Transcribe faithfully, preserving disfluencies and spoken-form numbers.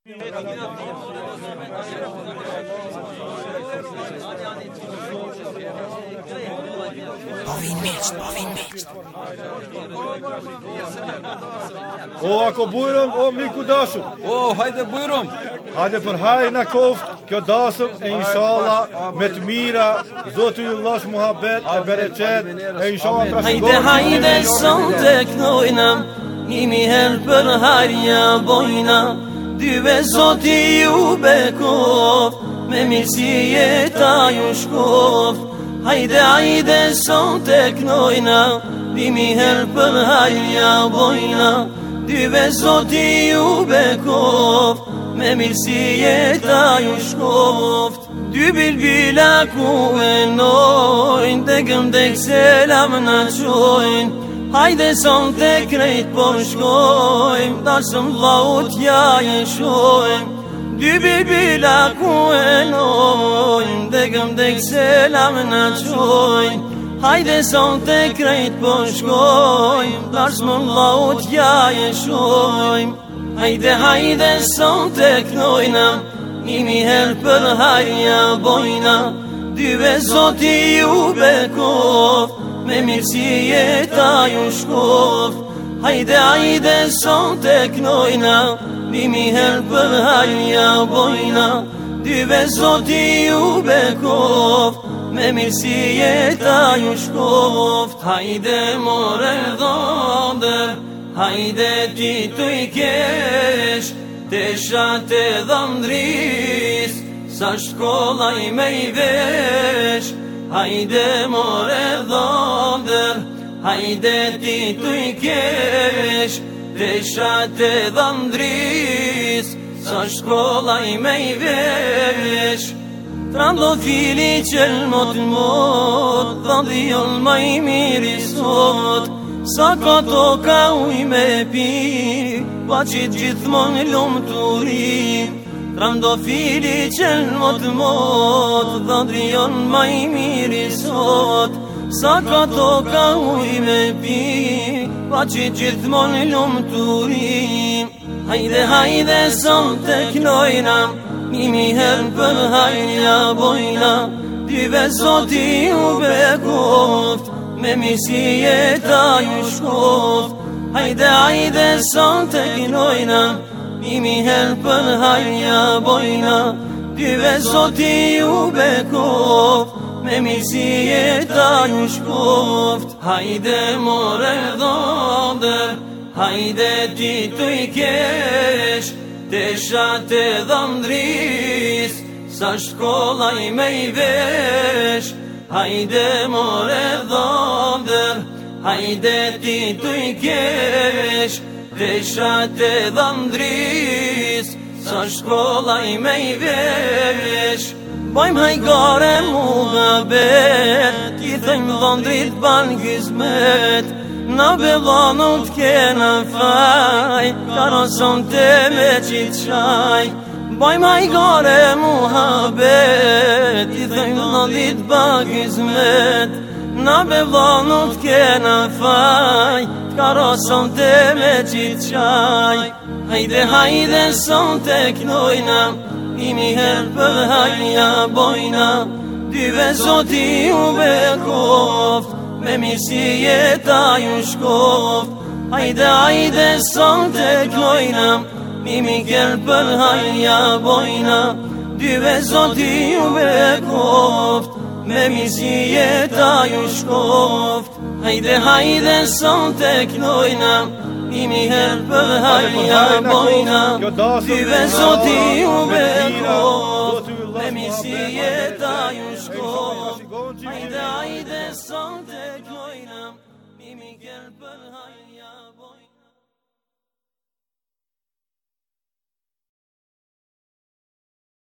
Po vinë miqt, po vinë miqt. O, ako bujrëm, o miku dashur. O, hajde bujrëm. Hajde për hajë në koftë, kjo dasëm e inshallah me të mira, Zotë ju lash muhabet e bereqet, e inshallah trashëgojnë. Hajde, hajde, sot e knojna, nimi her për harja bojna, dyve Zoti ju bekoft, me mirësi jeta ju shkoft. Hajde, hajde, sot e knojna, nimi her për harja bojna, dyve Zoti ju bekoft, me mirësi jeta ju shkoft. Dy bilbila ku e nojnë, degëm dek selam në qojnë. Hajde son të krejt po shkojmë, dasëm vlaut ja jeshojmë. Dy bilbila ku e nojnë, degëm dek selam në qojnë. Hajde son të krejt po shkojmë, dasëm vlaut ja jeshojmë. Hajde, hajde, son të knojna, nimi her për harja bojna, dyve Zoti ju bekoft, me mirësi jeta ju shkoft. Hajde, hajde, son të knojna, nimi her për harja bojna, dyve Zoti ju bekoft, me mirësi jeta ju shkoft. Hajde more dhonder, hajde ti të i kesh, të shatë e dhëndris, sa shkolla i me i vesh. Hajde more dhënder, hajde ti të i kesh, të shatë e dhëndris, sa shkolla i me i vesh. Trando fili qëll mot mot, dhëndion ma i miri sot, sa ka toka uj me pi, pa qit gjithmon lumë të ri. Trando fili qëll mot mot, dhëndrion ma i miri sot, sa ka toka uj me pi, pa qit gjithmon lumë të ri. Hajde, hajde, son të knojna, nimi her për harja bojna, dyve Zoti ju bekoft, me mirësi jeta ju shkoft. Hajde, hajde, son të knojna, nimi her për harja bojna, dyve Zoti ju bekoft, me mirësi jeta ju shkoft. Hajde more dhonder, hajde ti të i kesh, të shatë e dhëndris, sa shkolla i me i vesh. Hajde more dhonder, hajde ti të i kesh, të shatë e dhëndris, sa shkolla i me i vesh. Bajmë hajgare muhabet, ti thëjmë dhëndrit ban gizmet, na belanut kena faj, karason të me qitë qaj. Bajmë hajgare muhabet, ti thëjmë dhëndrit ban gizmet, na belanut kena faj, karason të me qitë qaj. Hajde, hajde, son të knojna, nimi her për harja bojna, dyve Zoti ju bekoft, me mirësi jeta ju shkoft. Hajde, hajde, son të knojna, nimi her për harja bojna, dyve Zoti ju bekoft, me mirësi jeta ju shkoft. Hajde, hajde, son të knojna, nimi her për harja bojna, dyve Zoti ju bekoft, me mirësi jeta ju shkoft. Hajde, hajde, son të knojna, nimi her për harja bojna.